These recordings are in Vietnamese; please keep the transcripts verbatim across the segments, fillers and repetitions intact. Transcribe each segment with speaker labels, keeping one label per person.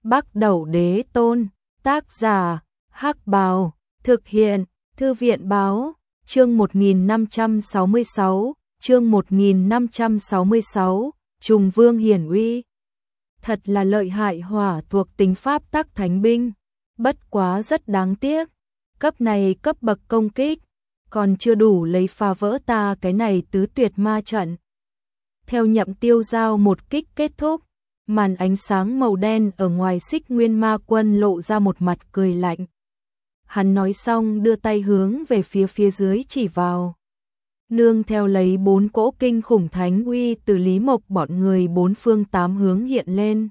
Speaker 1: Bắc Đẩu Đế Tôn, tác giả, Hắc Bào, thực hiện, Thư viện Báo, chương một nghìn năm trăm sáu mươi sáu, chương một nghìn năm trăm sáu mươi sáu, Trùng Vương hiển uy. Thật là lợi hại hỏa thuộc tính pháp tắc thánh binh, bất quá rất đáng tiếc, cấp này cấp bậc công kích, còn chưa đủ lấy phá vỡ ta cái này tứ tuyệt ma trận. Theo Nhậm Tiêu Giao một kích kết thúc, màn ánh sáng màu đen ở ngoài Xích Nguyên Ma Quân lộ ra một mặt cười lạnh. Hắn nói xong đưa tay hướng về phía phía dưới chỉ vào. Nương theo lấy bốn cỗ kinh khủng thánh uy từ Lý Mộc bọn người bốn phương tám hướng hiện lên.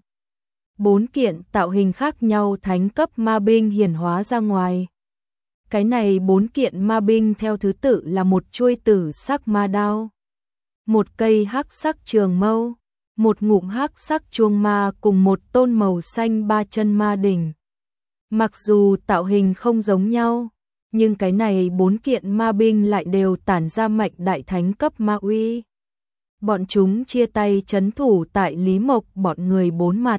Speaker 1: Bốn kiện tạo hình khác nhau thánh cấp ma binh hiển hóa ra ngoài. Cái này bốn kiện ma binh theo thứ tự là một chuôi tử sắc ma đao, một cây hắc sắc trường mâu, một ngụm hắc sắc chuông ma cùng một tôn màu xanh ba chân ma đỉnh. Mặc dù tạo hình không giống nhau, nhưng cái này bốn kiện ma binh lại đều tản ra mạnh đại thánh cấp ma uy. Bọn chúng chia tay trấn thủ tại Lý Mộc bọn người bốn mặt.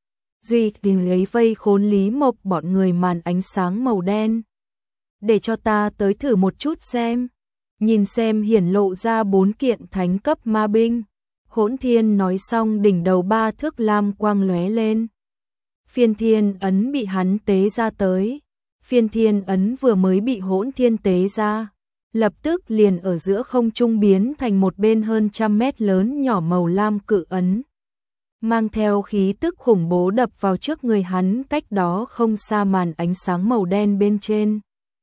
Speaker 1: Duy tình lấy vây khốn Lý Mộc bọn người màn ánh sáng màu đen. Để cho ta tới thử một chút xem. Nhìn xem hiển lộ ra bốn kiện thánh cấp ma binh. Hỗn Thiên nói xong đỉnh đầu ba thước lam quang lóe lên. Phiên Thiên ấn bị hắn tế ra tới. Phiên Thiên ấn vừa mới bị Hỗn Thiên tế ra, lập tức liền ở giữa không trung biến thành một bên hơn trăm mét lớn nhỏ màu lam cự ấn. Mang theo khí tức khủng bố đập vào trước người hắn cách đó không xa màn ánh sáng màu đen bên trên.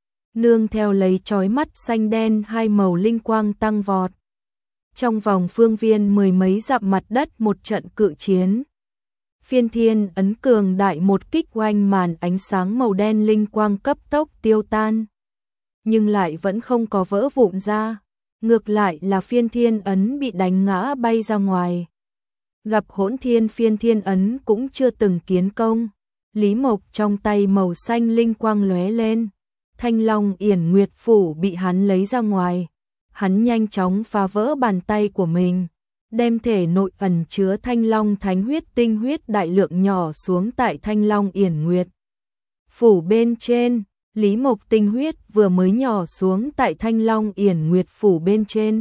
Speaker 1: Nương theo lấy chói mắt xanh đen hai màu linh quang tăng vọt. Trong vòng phương viên mười mấy dặm mặt đất một trận cự chiến. Phiên Thiên ấn cường đại một kích oanh màn ánh sáng màu đen linh quang cấp tốc tiêu tan. Nhưng lại vẫn không có vỡ vụn ra. Ngược lại là Phiên Thiên ấn bị đánh ngã bay ra ngoài. Gặp Hỗn Thiên Phiên Thiên ấn cũng chưa từng kiến công. Lý Mộc trong tay màu xanh linh quang lóe lên. Thanh Long Yển Nguyệt Phủ bị hắn lấy ra ngoài. Hắn nhanh chóng phá vỡ bàn tay của mình. Đem thể nội ẩn chứa Thanh Long thánh huyết tinh huyết đại lượng nhỏ xuống tại Thanh Long Yển Nguyệt Phủ bên trên. Lý Mộc tinh huyết vừa mới nhỏ xuống tại Thanh Long Yển Nguyệt Phủ bên trên.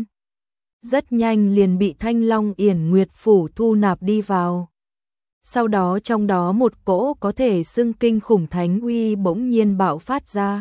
Speaker 1: Rất nhanh liền bị Thanh Long Yển Nguyệt Phủ thu nạp đi vào. Sau đó trong đó một cỗ có thể xưng kinh khủng thánh uy bỗng nhiên bạo phát ra.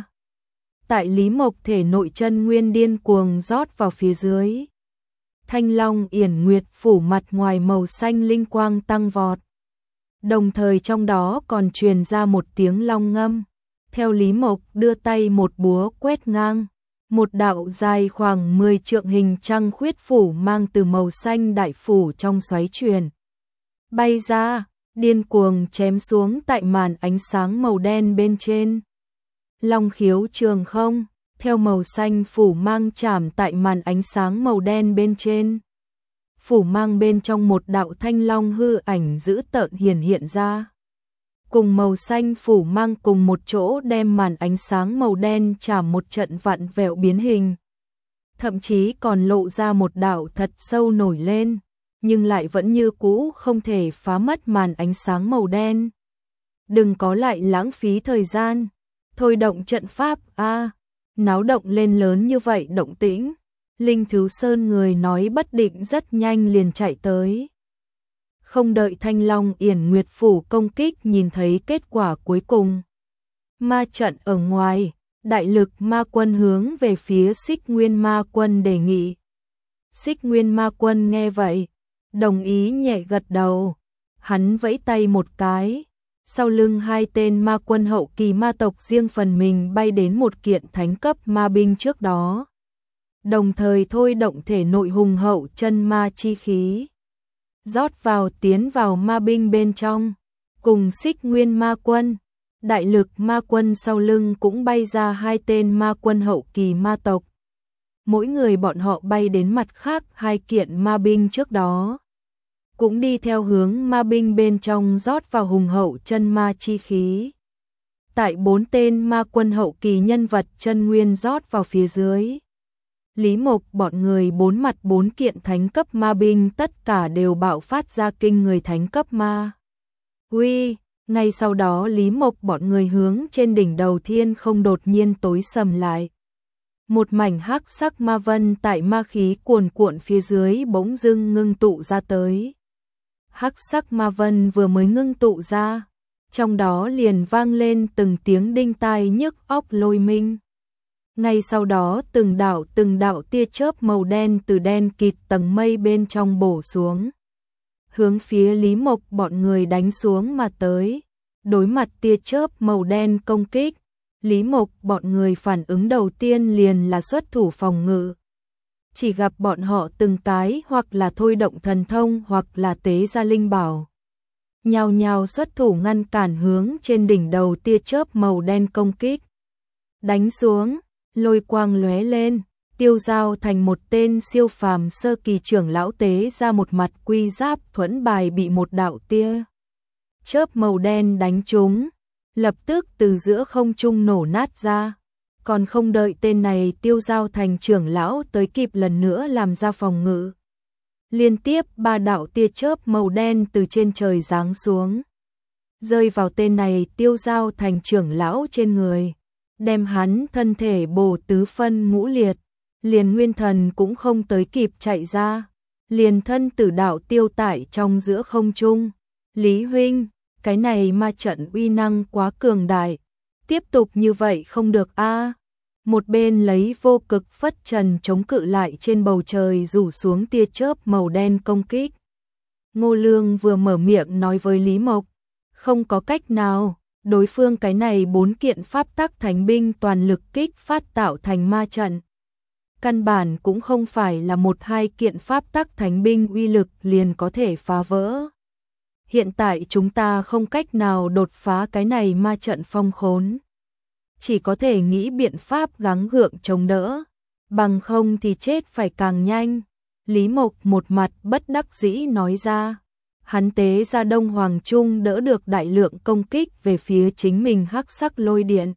Speaker 1: Tại Lý Mộc thể nội chân nguyên điên cuồng rót vào phía dưới. Thanh Long Yển Nguyệt Phủ mặt ngoài màu xanh linh quang tăng vọt. Đồng thời trong đó còn truyền ra một tiếng long ngâm. Theo Lý Mộc đưa tay một búa quét ngang. Một đạo dài khoảng mười trượng hình trăng khuyết phủ mang từ màu xanh đại phủ trong xoáy truyền. Bay ra, điên cuồng chém xuống tại màn ánh sáng màu đen bên trên. Long khiếu trường không, theo màu xanh phủ mang chạm tại màn ánh sáng màu đen bên trên. Phủ mang bên trong một đạo thanh long hư ảnh dữ tợn hiển hiện ra. Cùng màu xanh phủ mang cùng một chỗ đem màn ánh sáng màu đen chạm một trận vặn vẹo biến hình. Thậm chí còn lộ ra một đạo thật sâu nổi lên, nhưng lại vẫn như cũ không thể phá mất màn ánh sáng màu đen. Đừng có lại lãng phí thời gian. Thôi động trận pháp a, náo động lên lớn như vậy động tĩnh. Linh Thú Sơn người nói bất định rất nhanh liền chạy tới. Không đợi Thanh Long Yển Nguyệt Phủ công kích nhìn thấy kết quả cuối cùng. Ma trận ở ngoài, đại lực ma quân hướng về phía Xích Nguyên Ma Quân đề nghị. Xích Nguyên Ma Quân nghe vậy, đồng ý nhẹ gật đầu. Hắn vẫy tay một cái. Sau lưng hai tên ma quân hậu kỳ ma tộc riêng phần mình bay đến một kiện thánh cấp ma binh trước đó. Đồng thời thôi động thể nội hùng hậu chân ma chi khí. Rót vào tiến vào ma binh bên trong. Cùng Xích Nguyên Ma Quân, đại lực ma quân sau lưng cũng bay ra hai tên ma quân hậu kỳ ma tộc. Mỗi người bọn họ bay đến mặt khác hai kiện ma binh trước đó. Cũng đi theo hướng ma binh bên trong rót vào hùng hậu chân ma chi khí. Tại bốn tên ma quân hậu kỳ nhân vật chân nguyên rót vào phía dưới. Lý Mộc bọn người bốn mặt bốn kiện thánh cấp ma binh tất cả đều bạo phát ra kinh người thánh cấp ma. Uy, Ngay sau đó Lý Mộc bọn người hướng trên đỉnh đầu thiên không đột nhiên tối sầm lại. Một mảnh hắc sắc ma vân tại ma khí cuồn cuộn phía dưới bỗng dưng ngưng tụ ra tới. Hắc sắc ma vân vừa mới ngưng tụ ra, trong đó liền vang lên từng tiếng đinh tai nhức óc lôi minh. Ngay sau đó từng đạo từng đạo tia chớp màu đen từ đen kịt tầng mây bên trong bổ xuống, hướng phía Lý Mộc bọn người đánh xuống mà tới. Đối mặt tia chớp màu đen công kích, Lý Mộc bọn người phản ứng đầu tiên liền là xuất thủ phòng ngự. Chỉ gặp bọn họ từng cái hoặc là thôi động thần thông hoặc là tế ra linh bảo, nhao nhao xuất thủ ngăn cản hướng trên đỉnh đầu tia chớp màu đen công kích. Đánh xuống, lôi quang lóe lên, tiêu giao thành một tên siêu phàm sơ kỳ trưởng lão tế ra một mặt quy giáp thuẫn bài bị một đạo tia chớp màu đen đánh trúng, lập tức từ giữa không trung nổ nát ra. Còn không đợi tên này tiêu giao thành trưởng lão tới kịp lần nữa làm ra phòng ngự, liên tiếp ba đạo tia chớp màu đen từ trên trời giáng xuống, rơi vào tên này tiêu giao thành trưởng lão trên người, đem hắn thân thể bổ tứ phân ngũ liệt, liền nguyên thần cũng không tới kịp chạy ra, liền thân tử đạo tiêu tại trong giữa không trung. Lý huynh, cái này ma trận uy năng quá cường đại, tiếp tục như vậy không được a. Một bên lấy vô cực phất trần chống cự lại trên bầu trời rủ xuống tia chớp màu đen công kích. Ngô Lương vừa mở miệng nói với Lý Mộc, không có cách nào, đối phương cái này bốn kiện pháp tắc thánh binh toàn lực kích phát tạo thành ma trận. Căn bản cũng không phải là một hai kiện pháp tắc thánh binh uy lực liền có thể phá vỡ. Hiện tại chúng ta không cách nào đột phá cái này ma trận phong khốn, chỉ có thể nghĩ biện pháp gắng gượng chống đỡ, bằng không thì chết phải càng nhanh. Lý Mộc một mặt bất đắc dĩ nói ra, hắn tế ra Đông Hoàng Trung đỡ được đại lượng công kích về phía chính mình hắc sắc lôi điện,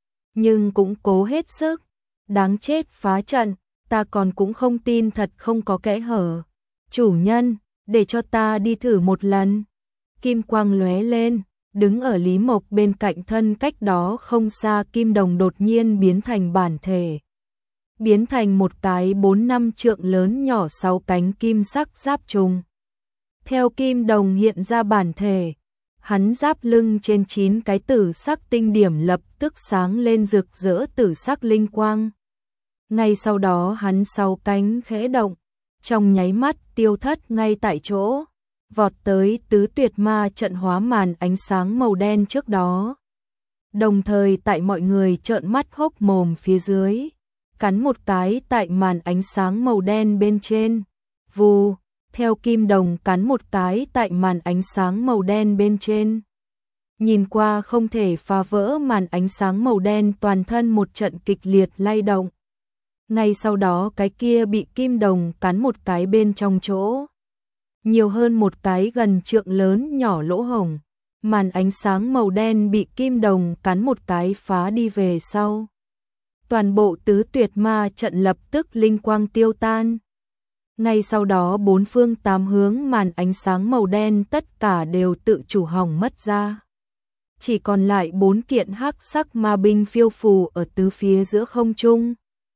Speaker 1: nhưng cũng cố hết sức. Đáng chết, phá trận, ta còn cũng không tin thật không có kẽ hở. Chủ nhân, để cho ta đi thử một lần. Kim quang lóe lên, đứng ở Lý Mộc bên cạnh thân cách đó không xa kim đồng đột nhiên biến thành bản thể. Biến thành một cái bốn năm trượng lớn nhỏ sáu cánh kim sắc giáp trùng. Theo kim đồng hiện ra bản thể, hắn giáp lưng trên chín cái tử sắc tinh điểm lập tức sáng lên rực rỡ tử sắc linh quang. Ngay sau đó hắn sáu cánh khẽ động, trong nháy mắt tiêu thất ngay tại chỗ, vọt tới tứ tuyệt ma trận hóa màn ánh sáng màu đen trước đó. Đồng thời tại mọi người trợn mắt hốc mồm phía dưới, cắn một cái tại màn ánh sáng màu đen bên trên. Vù, theo kim đồng cắn một cái tại màn ánh sáng màu đen bên trên. Nhìn qua không thể phá vỡ màn ánh sáng màu đen, toàn thân một trận kịch liệt lay động. Ngay sau đó cái kia bị kim đồng cắn một cái bên trong chỗ, nhiều hơn một cái gần trượng lớn nhỏ lỗ hổng. Màn ánh sáng màu đen bị kim đồng cắn một cái phá đi về sau. Toàn bộ tứ tuyệt ma trận lập tức linh quang tiêu tan. Ngay sau đó bốn phương tám hướng màn ánh sáng màu đen tất cả đều tự chủ hỏng mất ra. Chỉ còn lại bốn kiện hắc sắc ma binh phiêu phù ở tứ phía giữa không trung.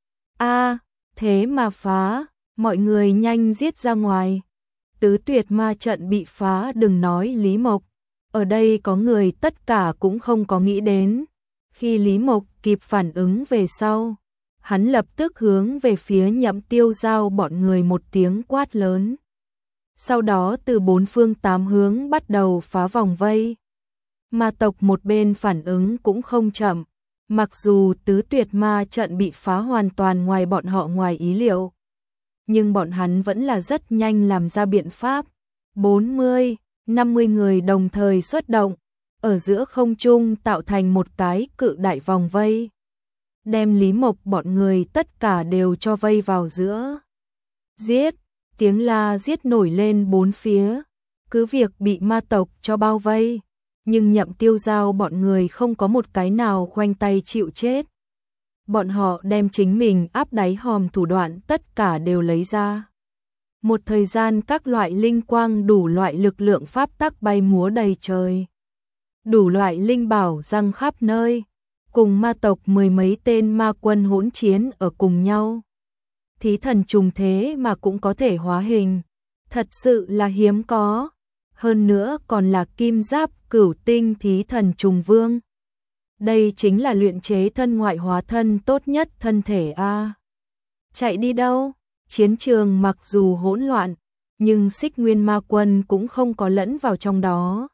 Speaker 1: A, thế mà phá, mọi người nhanh giết ra ngoài. Tứ tuyệt ma trận bị phá, đừng nói Lý Mộc, ở đây có người tất cả cũng không có nghĩ đến. Khi Lý Mộc kịp phản ứng về sau, hắn lập tức hướng về phía Nhậm Tiêu Giao bọn người một tiếng quát lớn. Sau đó từ bốn phương tám hướng bắt đầu phá vòng vây. Ma tộc một bên phản ứng cũng không chậm, mặc dù tứ tuyệt ma trận bị phá hoàn toàn ngoài bọn họ ngoài ý liệu, nhưng bọn hắn vẫn là rất nhanh làm ra biện pháp. bốn mươi, năm mươi người đồng thời xuất động, ở giữa không trung tạo thành một cái cự đại vòng vây, đem Lý Mộc bọn người tất cả đều cho vây vào giữa. Giết, tiếng la giết nổi lên bốn phía, cứ việc bị ma tộc cho bao vây, nhưng Nhậm Tiêu Giao bọn người không có một cái nào khoanh tay chịu chết. Bọn họ đem chính mình áp đáy hòm thủ đoạn tất cả đều lấy ra. Một thời gian các loại linh quang đủ loại lực lượng pháp tắc bay múa đầy trời. đủ loại linh bảo răng khắp nơi, cùng ma tộc mười mấy tên ma quân hỗn chiến ở cùng nhau. Thí thần trùng thế mà cũng có thể hóa hình, thật sự là hiếm có, hơn nữa còn là kim giáp cửu tinh thí thần trùng vương. Đây chính là luyện chế thân ngoại hóa thân tốt nhất thân thể a. Chạy đi đâu? Chiến trường mặc dù hỗn loạn, nhưng Xích Nguyên Ma Quân cũng không có lẫn vào trong đó.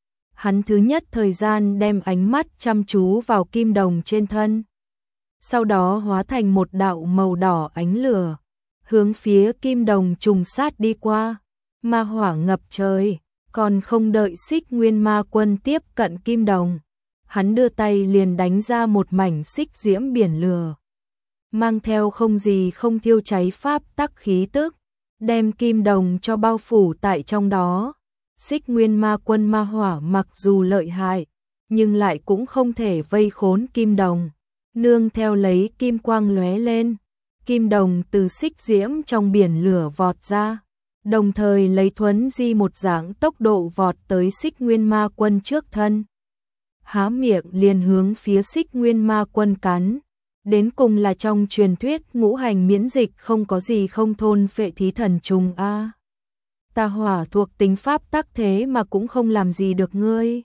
Speaker 1: Hắn thứ nhất thời gian đem ánh mắt chăm chú vào kim đồng trên thân, sau đó hóa thành một đạo màu đỏ ánh lửa, hướng phía kim đồng trùng sát đi qua. Ma hỏa ngập trời, còn không đợi Xích Nguyên Ma Quân tiếp cận kim đồng, hắn đưa tay liền đánh ra một mảnh xích diễm biển lửa, mang theo không gì không thiêu cháy pháp tắc khí tức, đem kim đồng cho bao phủ tại trong đó. Xích Nguyên Ma Quân ma hỏa mặc dù lợi hại, nhưng lại cũng không thể vây khốn kim đồng. Nương theo lấy kim quang lóe lên, kim đồng từ xích diễm trong biển lửa vọt ra, đồng thời lấy thuấn di một dạng tốc độ vọt tới Xích Nguyên Ma Quân trước thân. Há miệng liền hướng phía Xích Nguyên Ma Quân cắn. Đến cùng là trong truyền thuyết ngũ hành miễn dịch không có gì không thôn phệ thí thần trùng a. À. Ta hỏa thuộc tính pháp tắc thế mà cũng không làm gì được ngươi.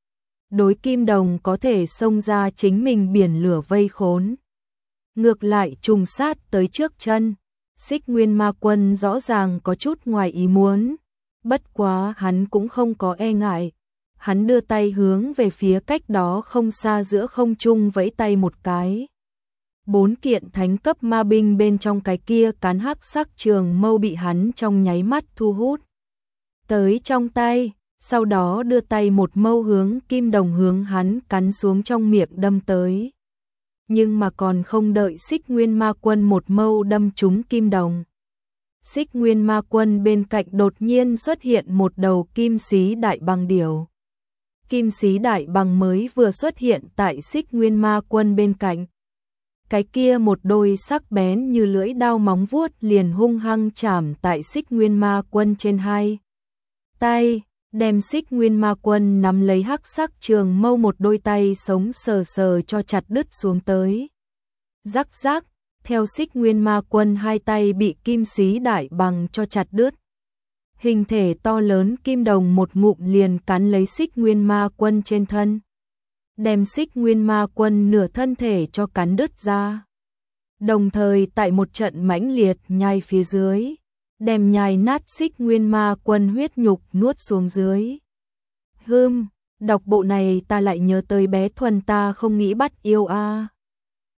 Speaker 1: Đối kim đồng có thể xông ra chính mình biển lửa vây khốn, ngược lại trùng sát tới trước chân. Xích Nguyên Ma Quân rõ ràng có chút ngoài ý muốn, bất quá hắn cũng không có e ngại. Hắn đưa tay hướng về phía cách đó không xa giữa không trung vẫy tay một cái. Bốn kiện thánh cấp ma binh bên trong cái kia cán hắc sắc trường mâu bị hắn trong nháy mắt thu hút tới trong tay, sau đó đưa tay một mâu hướng kim đồng hướng hắn cắn xuống trong miệng đâm tới. Nhưng mà còn không đợi Xích Nguyên Ma Quân một mâu đâm trúng kim đồng, Xích Nguyên Ma Quân bên cạnh đột nhiên xuất hiện một đầu kim xí đại bằng điểu. Kim xí đại bằng mới vừa xuất hiện tại Xích Nguyên Ma Quân bên cạnh, cái kia một đôi sắc bén như lưỡi đao móng vuốt liền hung hăng chạm tại Xích Nguyên Ma Quân trên hai tay, đem Xích Nguyên Ma Quân nắm lấy hắc sắc trường mâu một đôi tay sống sờ sờ cho chặt đứt xuống tới. Rắc rắc, theo Xích Nguyên Ma Quân hai tay bị kim xí đại bằng cho chặt đứt, hình thể to lớn kim đồng một ngụm liền cắn lấy Xích Nguyên Ma Quân trên thân, đem Xích Nguyên Ma Quân nửa thân thể cho cắn đứt ra. Đồng thời tại một trận mãnh liệt nhai phía dưới, đem nhai nát Xích Nguyên Ma Quân huyết nhục nuốt xuống dưới. Hừm, đọc bộ này ta lại nhớ tới bé Thuần ta không nghĩ bắt yêu a. À.